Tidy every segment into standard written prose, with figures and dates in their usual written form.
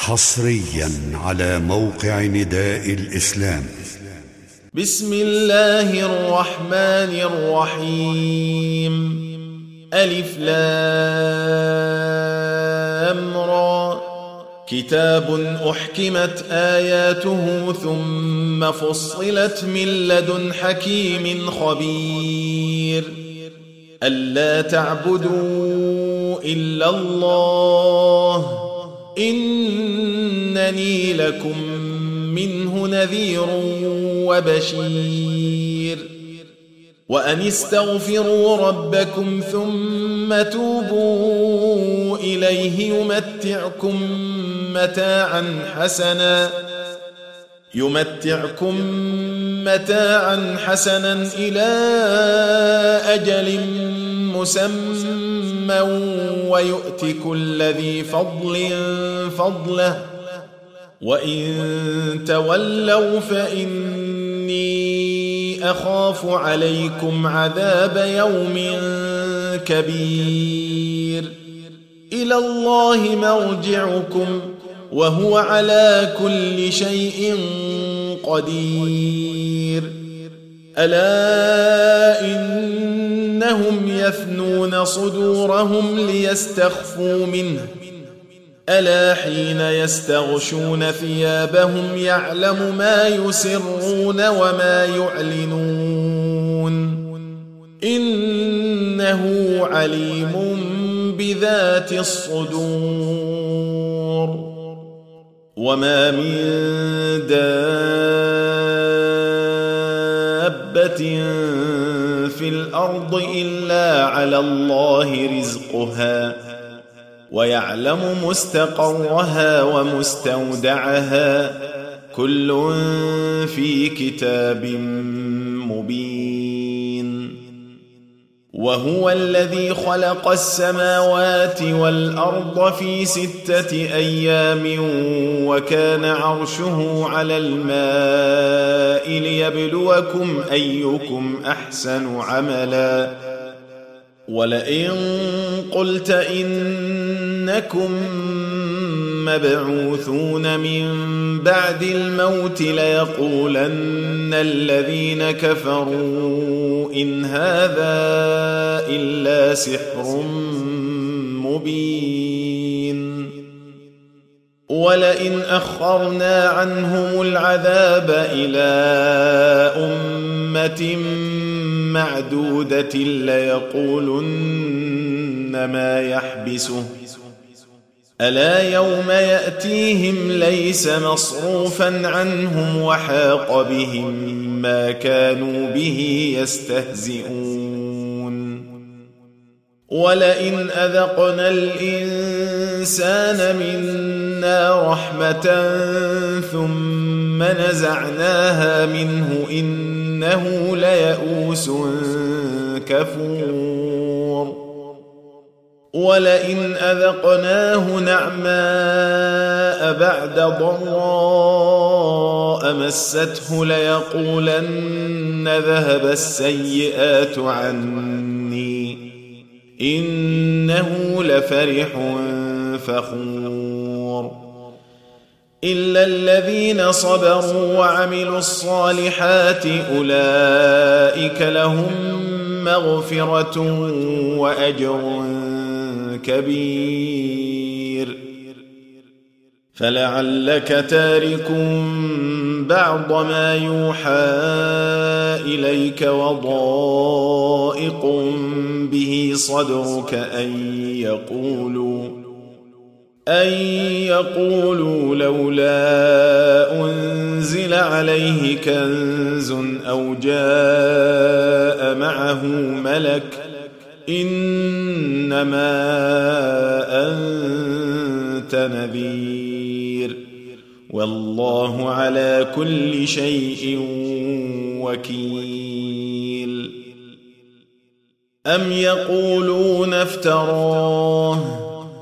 حصريا على موقع نداء الإسلام. بسم الله الرحمن الرحيم. ألف لام را. كتاب أحكمت آياته ثم فصلت من لدن حكيم خبير. ألا تعبدوا إلا الله إنني لكم منه نذير وبشير. وأن استغفروا ربكم ثم توبوا إليه يمتعكم متاعا حسنا إلى أجل مسمى ويؤت كل ذي فضل فضله وإن تولوا فإني أخاف عليكم عذاب يوم كبير. إلى الله مرجعكم وهو على كل شيء قدير. ألا إنهم يثنون صدورهم ليستخفوا منه ألا حين يستغشون ثيابهم يعلم ما يسرون وما يعلنون إنه عليم بذات الصدور. وما من دابة في الأرض إلا على الله رزقها ويعلم مستقرها ومستودعها كل في كتاب مبين. وهو الذي خلق السماوات والأرض في 6 أيام وكان عرشه على الماء ليبلوكم أيكم أحسن عملا. ولئن قلت إنكم مبعوثون من بعد الموت ليقولن الذين كفروا إن هذا إلا سحر مبين. ولئن أخرنا عنهم العذاب إلى أمة معدودة ليقولن ما يحبسه ألا يوم يأتيهم ليس مصروفا عنهم وحاق بهم ما كانوا به يستهزئون. ولئن أذقنا الإنسان منا رحمة ثم نزعناها منه إنه ليئوس كفور. ولئن أذقناه نعماء بعد ضراء مسته ليقولن ذهب السيئات عني إنه لفرح فخور. إلا الذين صبروا وعملوا الصالحات أولئك لهم مغفرة وأجر كبير. فلعلك تارك بعض ما يوحى إليك وضائق به صدرك أن يقولوا لولا أنزل عليه كنز أو جاء معه ملك إنما أنت نذير والله على كل شيء وكيل. أم يقولون افتراه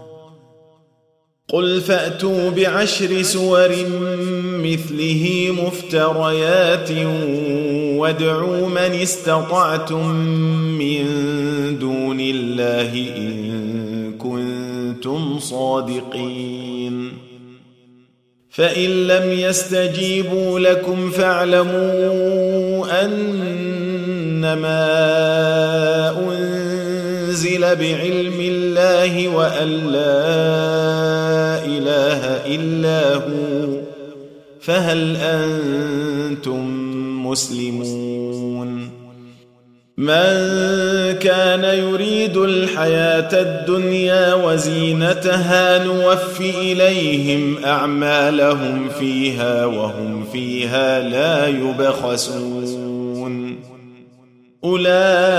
قل فأتوا ب10 سور مثله مفتريات وادعوا من استطعتم من دون الله إن كنتم صادقين فإن لم يستجيبوا لكم فاعلموا أنما أنزل بعلم الله وأن لا إله إلا هو فهل أنتم مسلمون من كان يريد الحياة الدنيا وزينتها نوف إليهم أعمالهم فيها وهم فيها لا يبخسون أولئك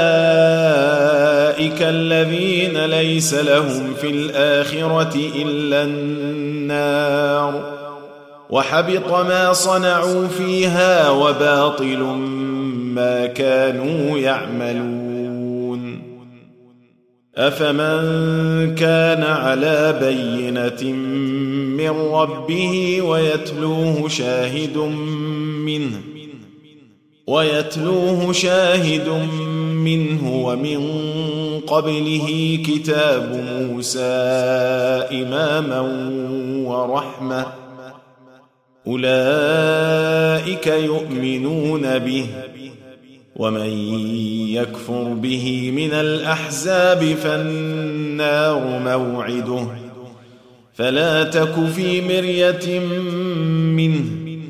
الذين ليس لهم في الآخرة إلا النار وحبط ما صنعوا فيها وباطل ما كانوا يعملون أفمن كان على بينة من ربه ويتلوه شاهد منه ومن قبله كتاب موسى إماما ورحمة أولئك يؤمنون به ومن يكفر به من الأحزاب فالنار موعده فلا تك في مرية منه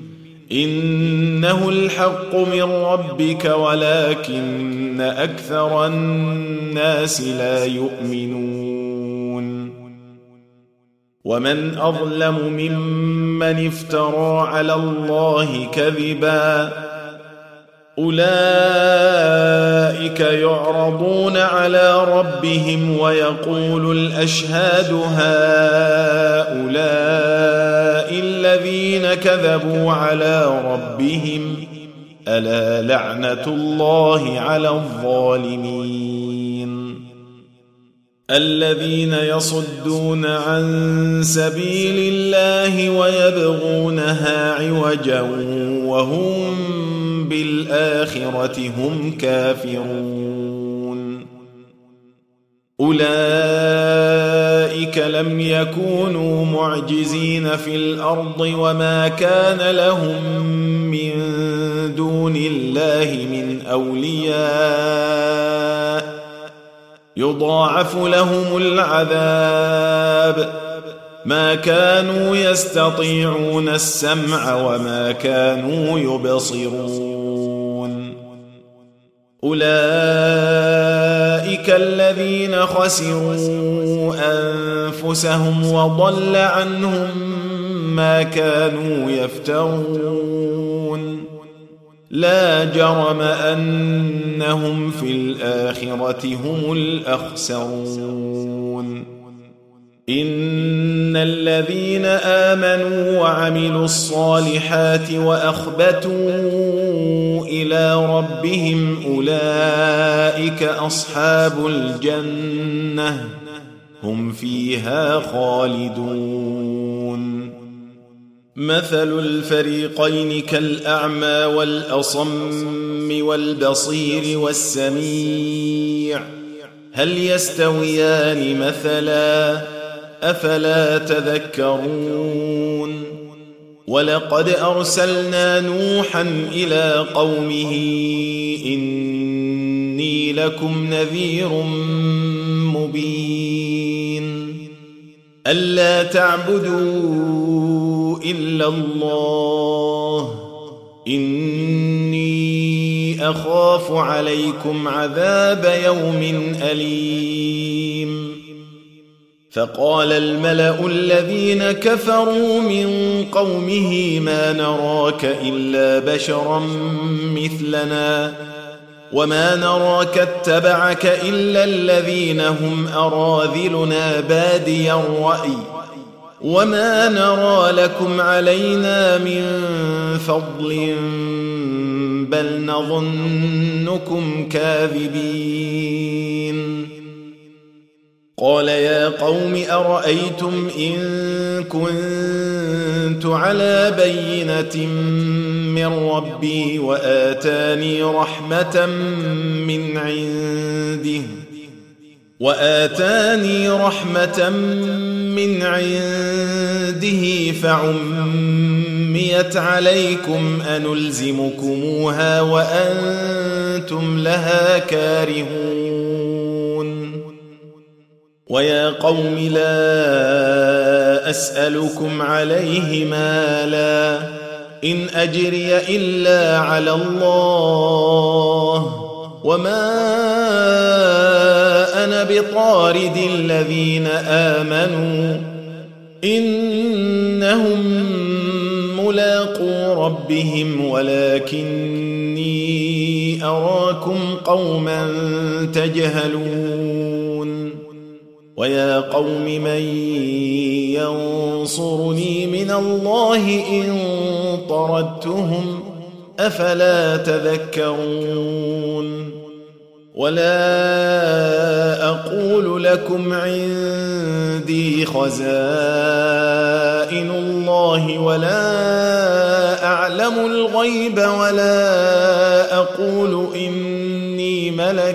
إنه الحق من ربك ولكن أكثر الناس لا يؤمنون ومن أظلم ممن افترى على الله كذبا أولئك يعرضون على ربهم ويقول الأشهاد هؤلاء الذين كذبوا على ربهم ألا لعنة الله على الظالمين الذين يصدون عن سبيل الله ويبغونها عوجا وهم بالآخرة هم كافرون أولئك لم يكونوا معجزين في الأرض وما كان لهم من دون الله من أولياء يضاعف لهم العذاب ما كانوا يستطيعون السمع وما كانوا يبصرون أولئك الذين خسروا أنفسهم وضل عنهم ما كانوا يفترون لا جرم أنهم في الآخرة هم الأخسرون إن الذين آمنوا وعملوا الصالحات وأخبتوا إلى ربهم أولئك أصحاب الجنة هم فيها خالدون مثل الفريقين كالأعمى والأصم والبصير والسميع هل يستويان مثلا أفلا تذكرون ولقد أرسلنا نوحا إلى قومه إني لكم نذير مبين ألا تعبدوا إلا الله إني أخاف عليكم عذاب يوم أليم فقال الملأ الذين كفروا من قومه ما نراك إلا بشرا مثلنا وما نراك اتبعك إلا الذين هم أراذلنا بادي الرأي وما نرى لكم علينا من فضل بل نظنكم كاذبين قال يا قوم أرأيتم إن كنت على بينة من ربي وآتاني رحمة من عنده فعميت عليكم أنلزمكموها وأنتم لها كارهون ويا قوم لا أسألكم عليه مالا إن أجري إلا على الله وما أنا بطارد الذين آمنوا إنهم ملاقو ربهم ولكني أراكم قوما تجهلون ويا قوم من ينصرني من الله إن طردتهم أفلا تذكرون ولا أقول لكم عندي خزائن الله ولا أعلم الغيب ولا أقول إني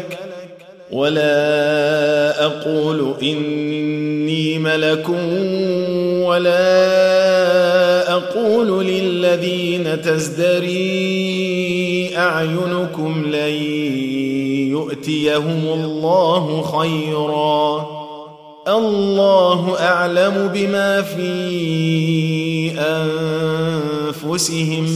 ملك ولا أقول للذين تزدري أعينكم لن يؤتيهم الله خيرا الله أعلم بما في أنفسهم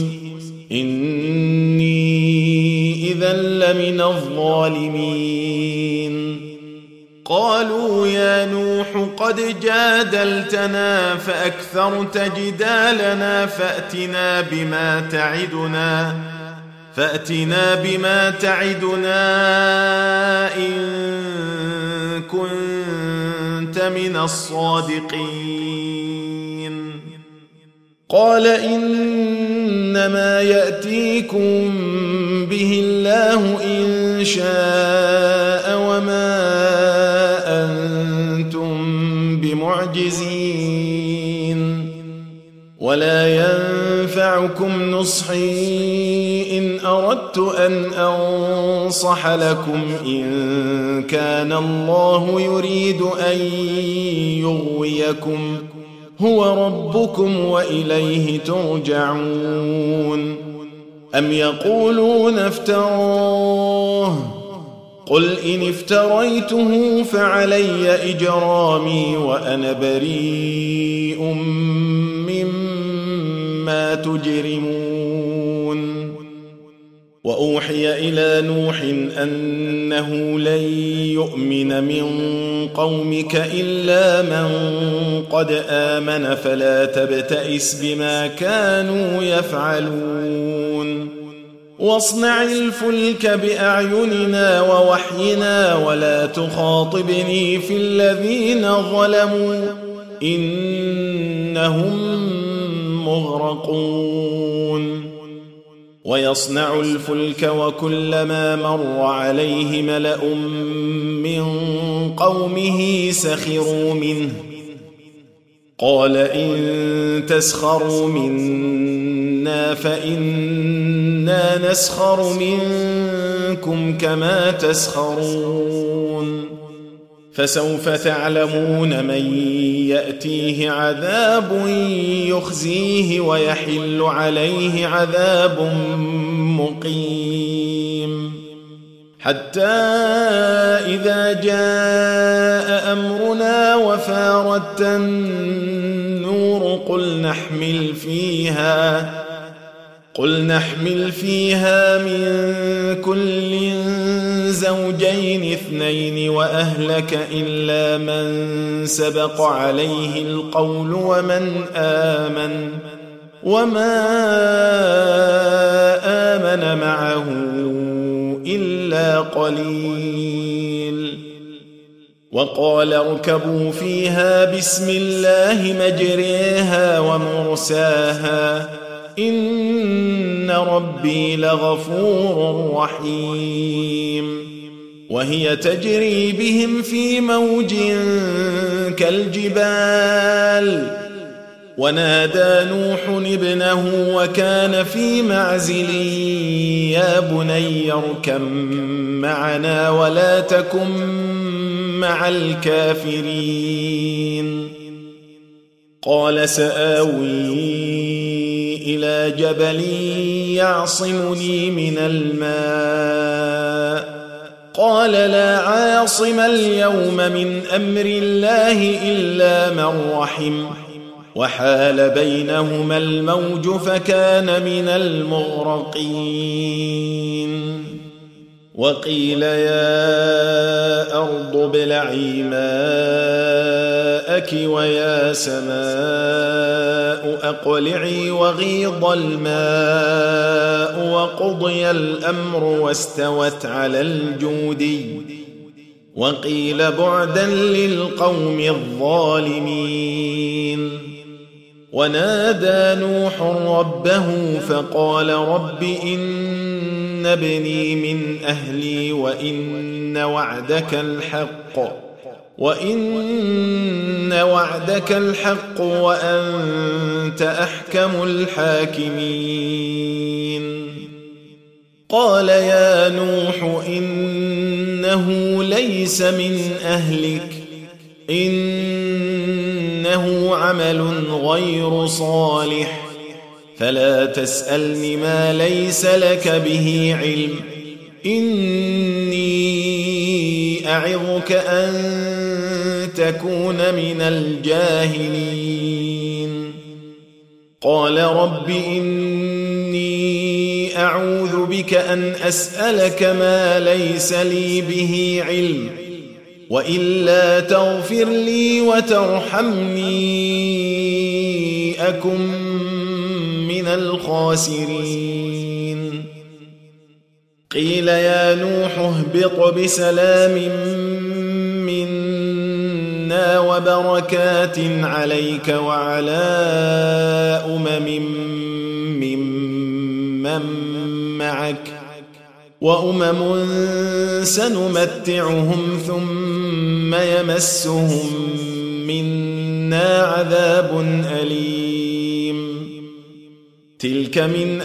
إني إذا لمن الظالمين قالوا يا نوح قد جادلتنا فأكثرت جدالنا فأتنا بما تعدنا إن كنت من الصادقين قال إنما يأتيكم به الله إن شاء وما أنتم بمعجزين ولا ينفعكم نصحي إن أردت أن أنصح لكم إن كان الله يريد أن يغويكم هو ربكم وإليه ترجعون أم يقولون افتراه قل إن افتريته فعلي إجرامي وأنا بريء مما تجرمون وأوحي إلى نوح أنه لن يؤمن من قومك إلا من قد آمن فلا تبتئس بما كانوا يفعلون واصنع الفلك بأعيننا ووحينا ولا تخاطبني في الذين ظلموا إنهم مغرقون ويصنع الفلك وكلما مر عليه ملأ من قومه سخروا منه قال إن تسخروا منا فإنا نسخر منكم كما تسخرون فسوف تعلمون من يأتيه عذاب يخزيه ويحل عليه عذاب مقيم حتى إذا جاء أمرنا وفارت النور قل نحمل فيها من كل زوجين اثنين وأهلك إلا من سبق عليه القول وما آمن معه إلا قليل وقال اركبوا فيها بسم الله مجريها ومرساها إن ربي لغفور رحيم وهي تجري بهم في موج كالجبال ونادى نوح ابنه وكان في معزل يا بني اركب معنا ولا تكن مع الكافرين قال سآوي إلى جبل يعصمني من الماء قال لا عاصم اليوم من أمر الله إلا من رحم وحال بينهما الموج فكان من المغرقين وقيل يا أرض ابلعي ماءك ويا سماء أقلعي وغيض الماء وقضي الأمر واستوت على الجودي وقيل بعدا للقوم الظالمين ونادى نوح ربه فقال رب إن ابني من أهلي وإن وعدك الحق وأنت أحكم الحاكمين قال يا نوح إنه ليس من أهلك إنه عمل غير صالح فلا تسألني ما ليس لك به علم إني أعظك أن تكون من الجاهلين قال رب إني أعوذ بك أن أسألك ما ليس لي به علم وإلا تغفر لي وترحمني أكن من الخاسرين قيل يا نوح اهبط بسلام منا وبركات عليك وعلى ممن معك وأمم سنمتعهم ثم يمسهم منا عذاب أليم تلك من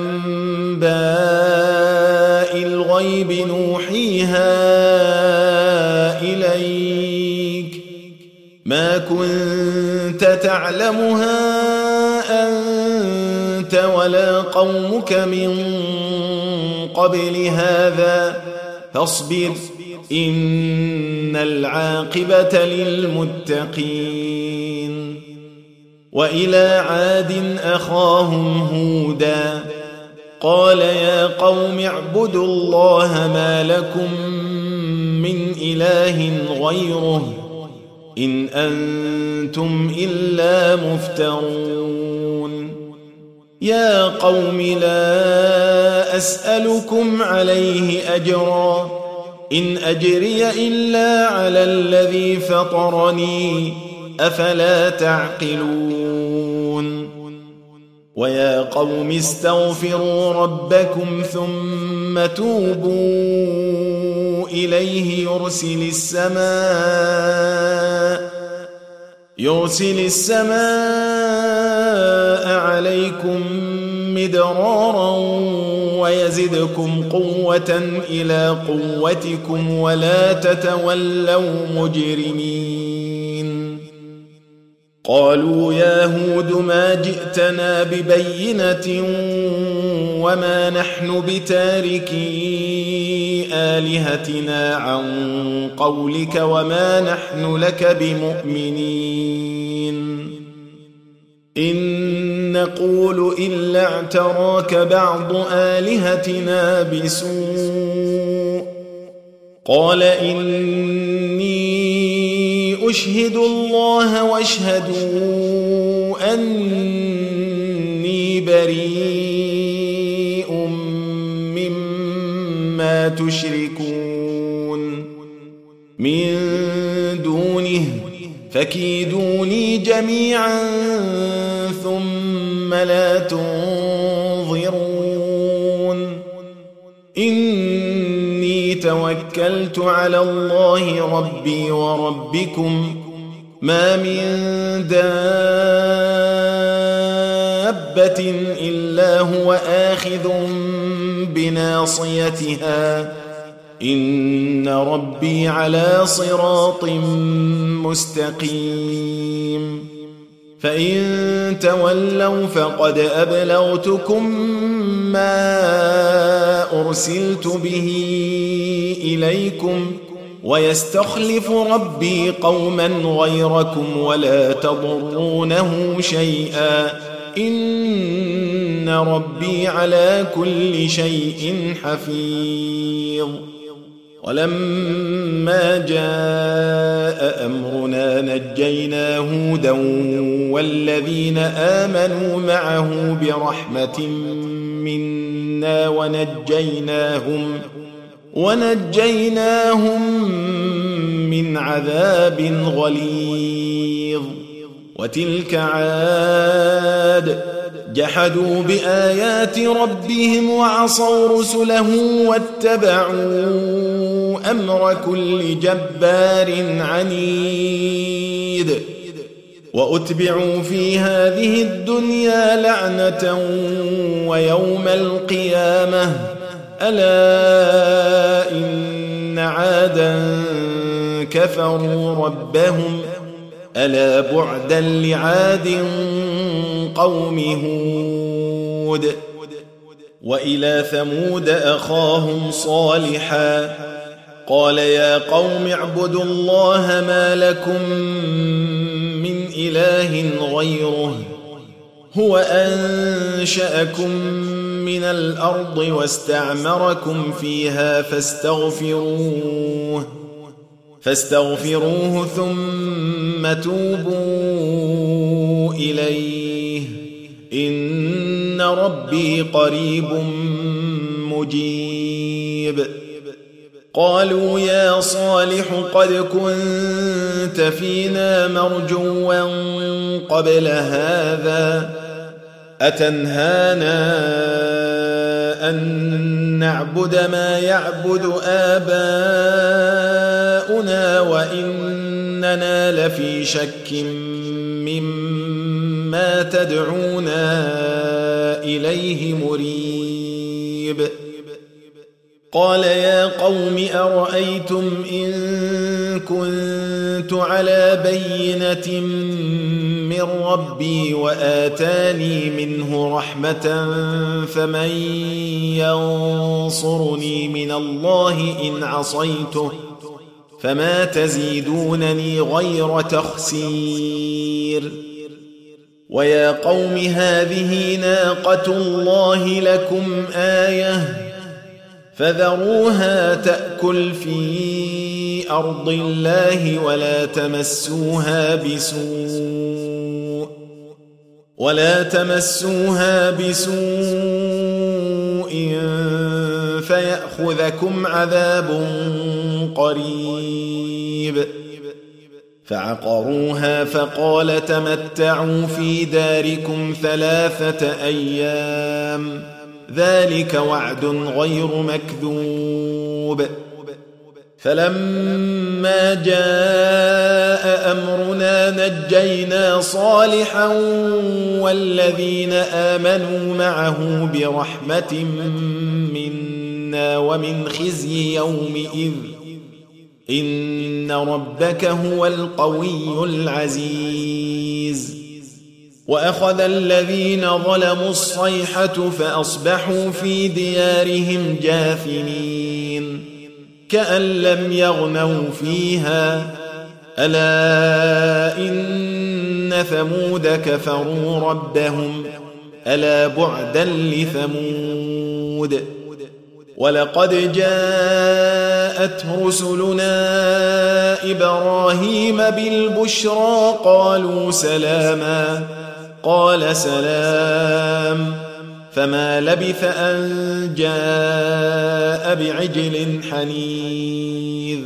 أنباء الغيب نوحيها إليك ما كنت تعلمها أنت ولا قومك من قبل هذا فاصبر إن العاقبة للمتقين وإلى عاد أخاهم هودا قال يا قوم اعبدوا الله ما لكم من إله غيره إن أنتم إلا مفترون يا قوم لا أسألكم عليه أجرا إن أجري إلا على الذي فطرني أفلا تعقلون ويا قوم استغفروا ربكم ثم توبوا إليه يرسل السماء عليكم مدرارا ويزدكم قوة إلى قوتكم ولا تتولوا مجرمين قالوا يا هود ما جئتنا ببينة وما نحن بتاركي آلهتنا عن قولك وما نحن لك بمؤمنين إن نقول إلا اعتراك بعض آلهتنا بسوء قال إني أشهد الله واشهدوا أني بريء مما تشركون من دونه فكيدوني جميعا ثم لا تنظرون إني توكلت على الله ربي وربكم ما من دابة إلا هو آخذ بناصيتها إن ربي على صراط مستقيم فإن تولوا فقد أبلغتكم ما أرسلت به إليكم ويستخلف ربي قوما غيركم ولا تضرونه شيئا إن ربي على كل شيء حفيظ. ولما جاء أمرنا نجينا هودا والذين آمنوا معه برحمة منا ونجيناهم من عذاب غليظ. وتلك عاد جحدوا بآيات ربهم وعصوا رسله واتبعوا أمر كل جبار عنيد. وأتبعوا في هذه الدنيا لعنة ويوم القيامة ألا إن عادا كفروا ربهم ألا بعدا لعاد قوم هود. وإلى ثمود أخاهم صالحا قال يا قوم اعبدوا الله ما لكم من إله غيره هو أنشأكم من الأرض واستعمركم فيها فاستغفروه ثم توبوا إليه إن ربي قريب مجيب. قالوا يا صالح قد كنت فينا مرجوا قبل هذا أتنهانا أن نعبد ما يعبد آباؤنا وإننا لفي شك مما تدعونا إليه مريب. قال يا قوم أرأيتم إن كنت على بينة من ربي وآتاني منه رحمة فمن ينصرني من الله إن عصيته فما تزيدونني غير تخسير. ويا قوم هذه ناقة الله لكم آية فذروها تأكل في أرض الله ولا تمسوها بسوء فيأخذكم عذاب قريب. فعقروها فقال تمتعوا في داركم 3 أيام ذلك وعد غير مكذوب. فلما جاء أمرنا نجينا صالحا والذين آمنوا معه برحمة منا ومن خزي يومئذ إن ربك هو القوي العزيز. وأخذ الذين ظلموا الصيحة فأصبحوا في ديارهم جاثمين كأن لم يغنوا فيها ألا إن ثمود كفروا ربهم ألا بعدا لثمود. ولقد جاءت رسلنا إبراهيم بالبشرى قالوا سلاما قال سلام فما لبث أن جاء بعجل حنيذ.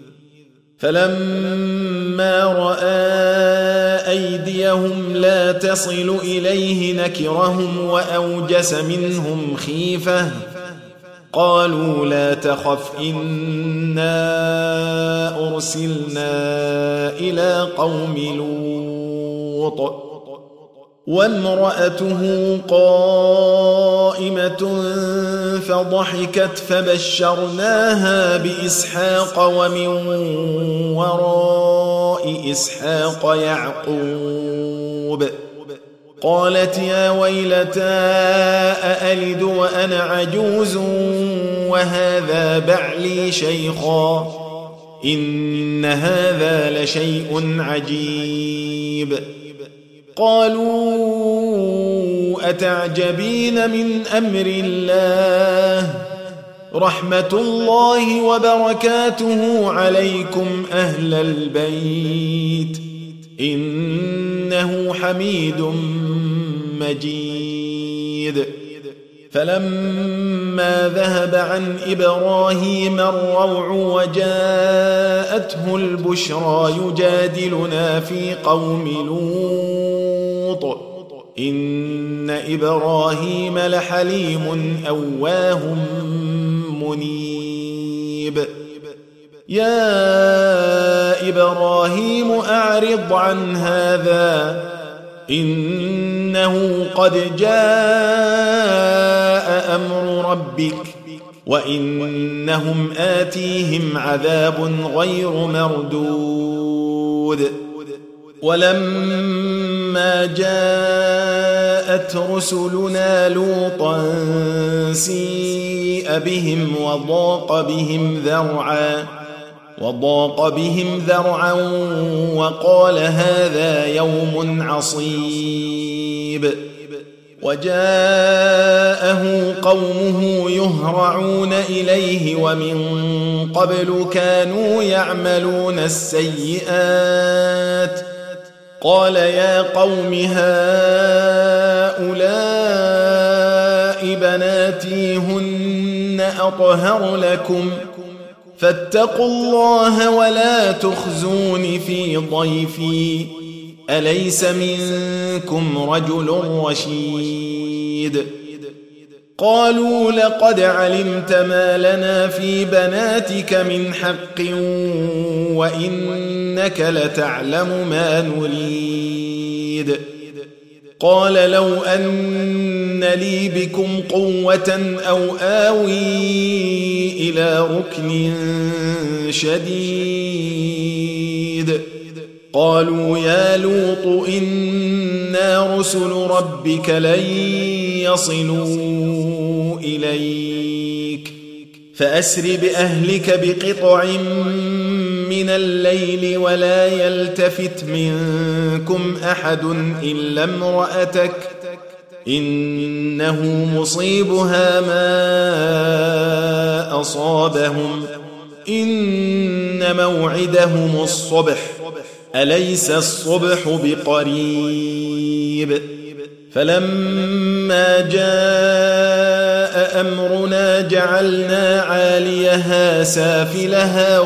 فلما رأى أيديهم لا تصل إليه نكرهم وأوجس منهم خيفة قالوا لا تخف إنا أرسلنا إلى قوم لوط وامرأته قائمة فضحكت فبشرناها بإسحاق ومن وراء إسحاق يعقوب قالت يا ويلتى أألد وأنا عجوز وهذا بعلي شيخا إن هذا لشيء عجيب قالوا أتعجبين من أمر الله رحمة الله وبركاته عليكم أهل البيت إنه حميد مجيد فلما ذهب عن إبراهيم الروع وجاءته البشرى يجادلنا في قوم لوط إن إبراهيم لحليم أواه منيب يا إبراهيم أعرض عن هذا إنه قد جاء أمر ربك وإنهم آتيهم عذاب غير مردود ولما جاءت رسلنا لوطا سيء بهم وضاق بهم ذرعا وقال هذا يوم عصيب وجاءه قومه يهرعون إليه ومن قبل كانوا يعملون السيئات قال يا قوم هؤلاء بناتي هن أطهر لكم فاتقوا الله ولا تخزون في ضيفي أليس منكم رجل رشيد قالوا لقد علمت ما لنا في بناتك من حق وإنك لتعلم ما نريد قال لو أن لي بكم قوة أو آوي إلى ركن شديد قالوا يا لوط إنا رسل ربك لن يصلوا إليك فأسر بأهلك بقطع من الليل ولا يلتفت منكم أحد إلا امرأتك إنه مصيبها ما أصابهم إن موعدهم الصبح أليس الصبح بقريب فلما جاء أمرنا جعلنا عاليها سافلها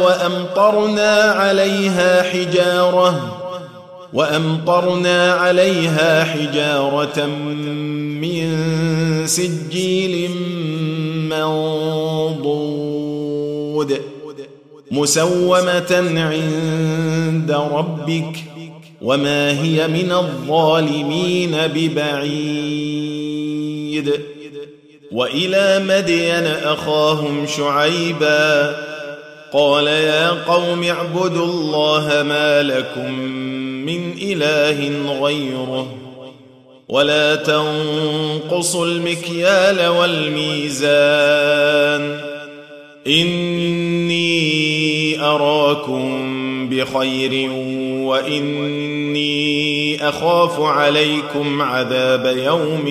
وأمطرنا عليها حجارة من سجيل منضود مسومة عند ربك وما هي من الظالمين ببعيد وإلى مدين أخاهم شعيبا قال يا قوم اعبدوا الله ما لكم من إله غيره ولا تنقصوا المكيال والميزان إني أراكم بخير وإني أخاف عليكم عذاب يوم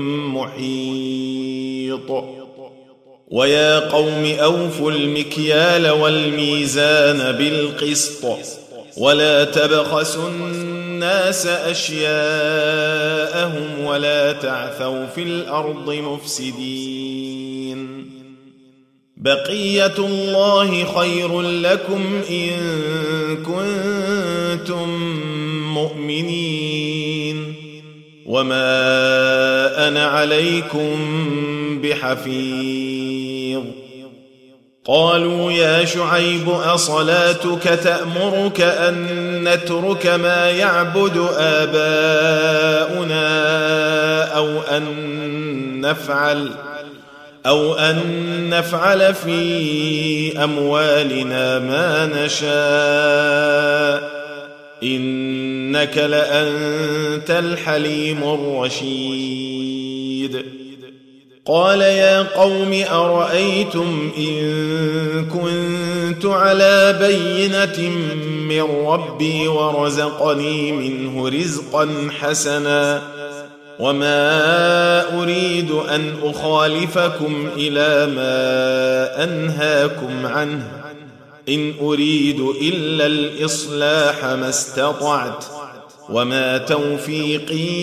محيط ويا قوم أوفوا المكيال والميزان بالقسط ولا تبخسوا الناس أشياءهم ولا تعثوا في الأرض مفسدين بقية الله خير لكم إن كنتم مؤمنين وما أنا عليكم بحفيظ قالوا يا شعيب أصلاتك تأمرك أن نترك ما يعبد آباؤنا أو أن نفعل في أموالنا ما نشاء إنك لأنت الحليم الرشيد قال يا قوم أرأيتم إن كنت على بينة من ربي ورزقني منه رزقا حسنا وما أريد أن أخالفكم إلى ما أنهاكم عنه إن أريد إلا الإصلاح ما استطعت وما توفيقي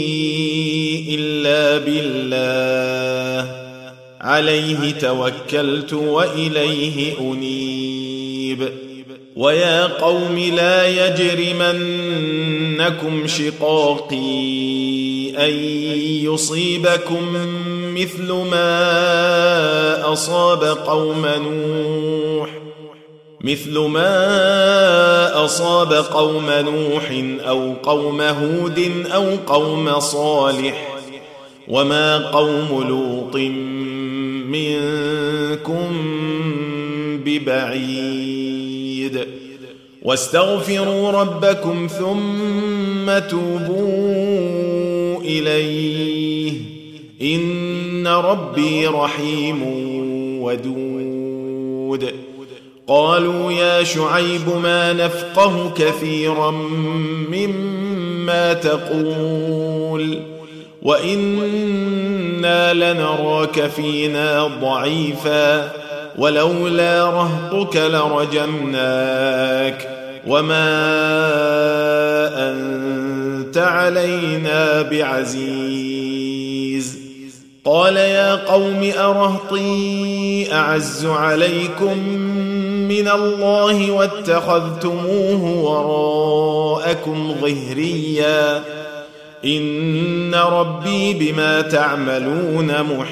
إلا بالله عليه توكلت وإليه أنيب ويا قوم لا يجرمنكم شقاقي أن يصيبكم مثل ما أصاب قوم نوح أو قوم هود أو قوم صالح وما قوم لوط منكم ببعيد واستغفروا ربكم ثم توبوا إليه إن ربي رحيم ودود قالوا يا شعيب ما نفقه كثيرا مما تقول وإنا لنراك فينا ضعيفا ولولا رهطك لرجمناك وما أنت علينا بعزيز قال يا قوم أرهطي أعز عليكم من الله واتخذتموه وراءكم ظهريا إن ربي بما تعملون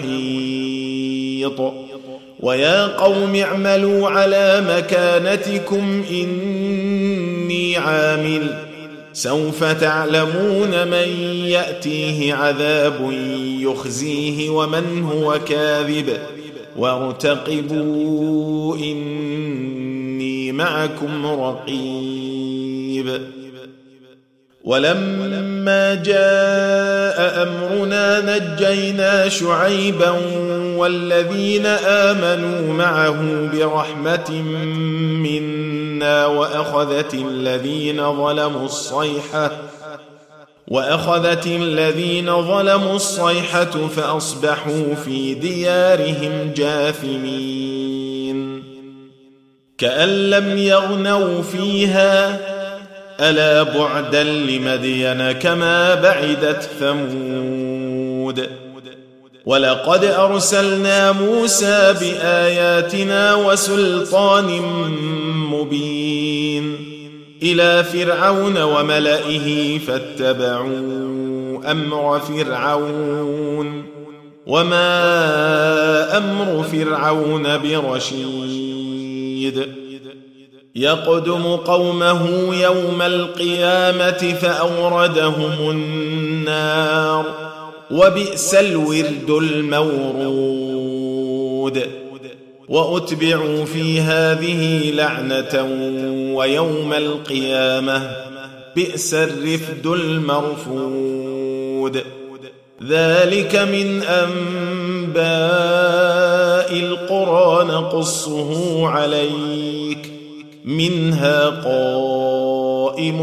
محيط ويا قوم اعملوا على مكانتكم إني عامل سوف تعلمون من يأتيه عذاب يخزيه ومن هو كاذب وارتقبوا إني معكم رقيب ولما جاء أمرنا نجينا شعيبا والذين آمنوا معه برحمة منا وأخذت الذين ظلموا الصيحة فأصبحوا في ديارهم جاثمين كأن لم يغنوا فيها ألا بعدا لمدين كما بعدت ثمود ولقد أرسلنا موسى بآياتنا وسلطان مبين إلى فرعون وملئه فاتبعوا أمر فرعون وما أمر فرعون برشيد يقدم قومه يوم القيامة فأوردهم النار وبئس الورد المورود وأتبعوا في هذه لعنة ويوم القيامة بئس الرفد المرفود ذلك من أنباء القرى نقصه عليك منها قائم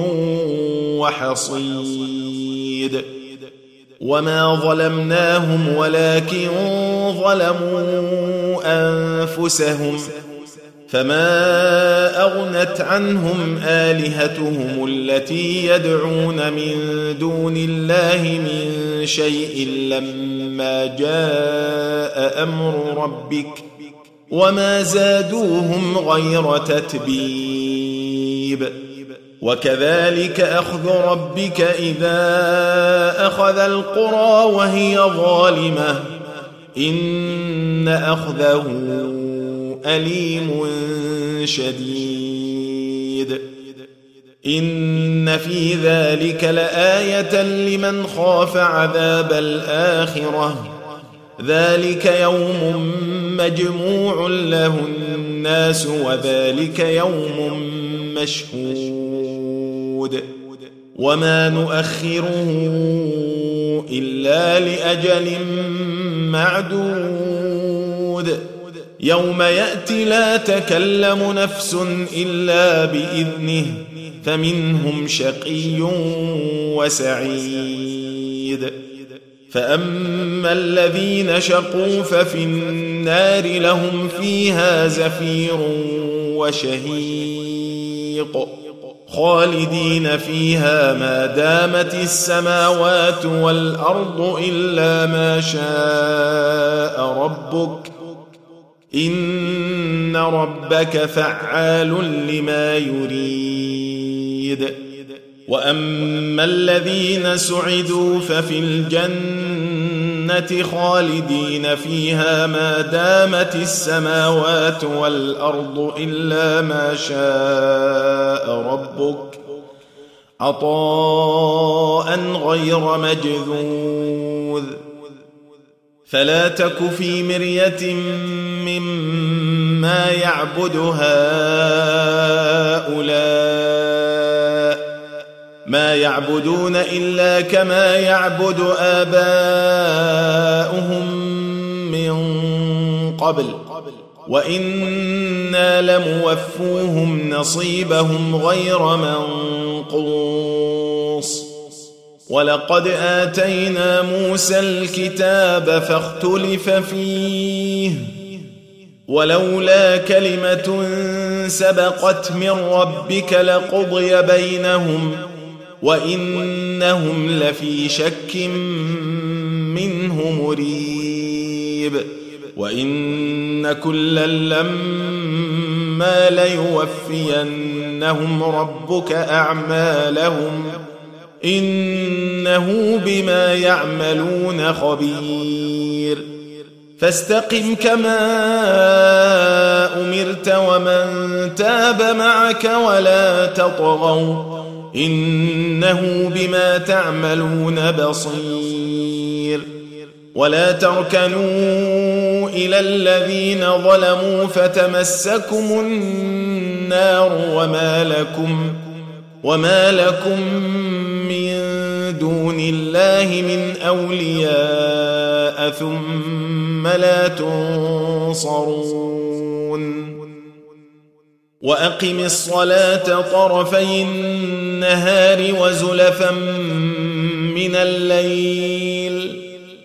وحصيد وما ظلمناهم ولكن ظلموا أنفسهم فما أغنت عنهم آلهتهم التي يدعون من دون الله من شيء لما جاء أمر ربك وما زادوهم غير تتبيب وكذلك أخذ ربك إذا أخذ القرى وهي ظالمة إن أخذه أليم شديد إن في ذلك لآية لمن خاف عذاب الآخرة ذلك يوم مجموع له الناس وذلك يوم مشهود وما نؤخره إلا لأجل معدود يوم يأتي لا تكلم نفس إلا بإذنه فمنهم شقي وسعيد فأما الذين شقوا ففي النار لهم فيها زفير وشهيق خالدين فيها ما دامت السماوات والأرض إلا ما شاء ربك إن ربك فعال لما يريد وأما الذين سعدوا ففي الجنة خالدين فيها ما دامت السماوات والأرض إلا ما شاء ربك عطاء غير مجذوذ فلا تك في مرية مما يعبد هؤلاء ما يعبدون إلا كما يعبد آباؤهم من قبل وإنا لموفوهم نصيبهم غير منقوص ولقد آتينا موسى الكتاب فاختلف فيه ولولا كلمة سبقت من ربك لقضي بينهم وإنهم لفي شك منه مريب وإن كلا لما ليوفينهم ربك أعمالهم إنه بما يعملون خبير فاستقم كما أمرت ومن تاب معك ولا تطغوا إنه بما تعملون بصير ولا تركنوا إلى الذين ظلموا فتمسكم النار وما لكم من دون الله من أولياء ثم لا تنصرون وأقم الصلاة طرفي النهار وزلفا من الليل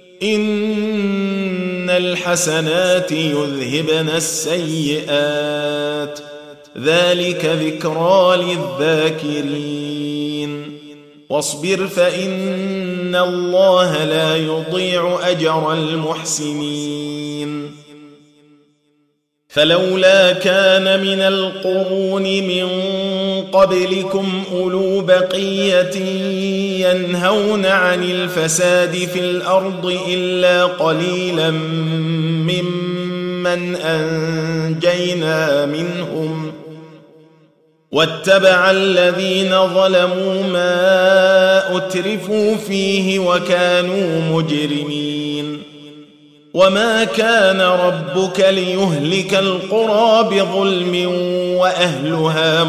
إن الحسنات يذهبن السيئات ذلك ذكرى للذاكرين واصبر فإن الله لا يضيع أجر المحسنين فلولا كان من القرون من قبلكم أولو بقية ينهون عن الفساد في الأرض إلا قليلا ممن أنجينا منهم واتبع الذين ظلموا ما أترفوا فيه وكانوا مجرمين وما كان ربك ليهلك القرى بظلم وأهلها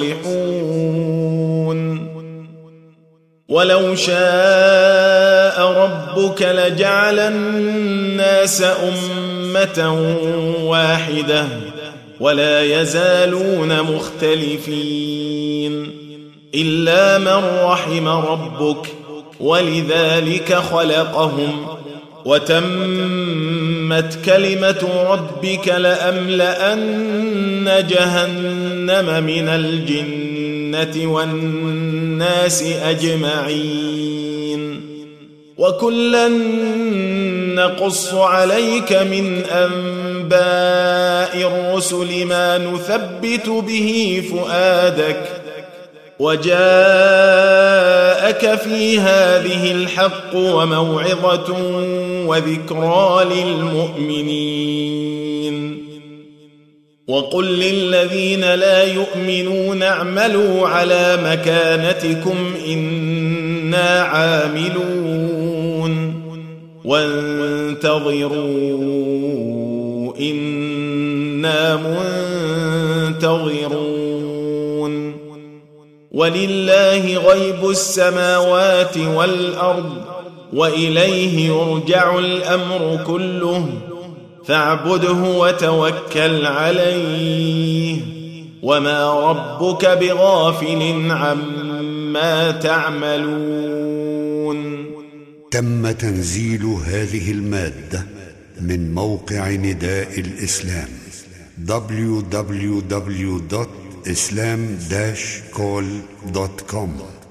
مصلحون ولو شاء ربك لجعل الناس أمة واحدة ولا يزالون مختلفين إلا من رحم ربك ولذلك خلقهم وتمت كلمة ربك لأملأن جهنم من الجنة والناس أجمعين وكلا نقص عليك من أنباء الرسل ما نثبت به فؤادك وجاءك في هذه الحق وموعظة وذكرى للمؤمنين وقل للذين لا يؤمنون اعملوا على مكانتكم إنا عاملون وانتظروا إنا منتظرون ولله غيب السماوات والأرض وإليه يرجع الأمر كله فاعبده وتوكل عليه وما ربك بغافل عما تعملون. تم تنزيل هذه المادة من موقع نداء الإسلام www.islam-call.com